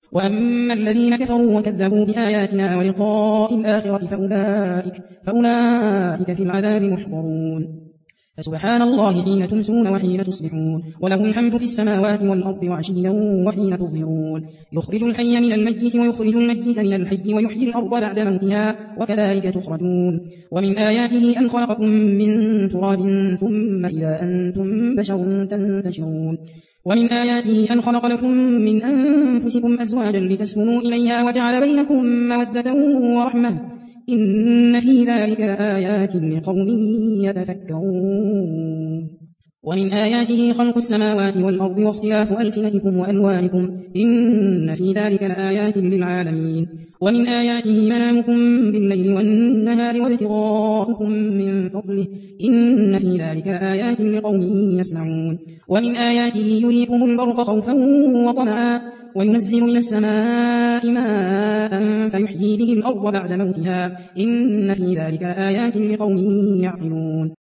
وأما الذين كفروا وكذبوا بآياتنا ولقاء الآخرة فأولئك في العذاب محضرون فسبحان الله حين تمسون وحين تصبحون وله الحمد في السماوات والأرض وعشيا وحين تظهرون يخرج الحي من الميت ويخرج الميت من الحي ويحيي الأرض بعد موتها وكذلك تخرجون ومن آياته أن خلقكم من تراب ثم إذا أنتم بشر تنتشرون ومن آياته أن خلق لكم من أنفسكم أزواجا لتسكنوا إليها وجعل بينكم مودة ورحمة إن في ذلك آيات لقوم يتفكرون ومن آياته خلق السماوات والأرض واختلاف ألسنتكم وألوانكم إن في ذلك لآيات للعالمين ومن آياته منامكم بالليل والنهار وابتغاؤكم من فضله إن في ذلك آيات لقوم يسمعون ومن آياته يريكم البرق خوفا وطمعا وينزل من السماء ماء فيحيي به الأرض بعد موتها إن في ذلك آيات لقوم يعقلون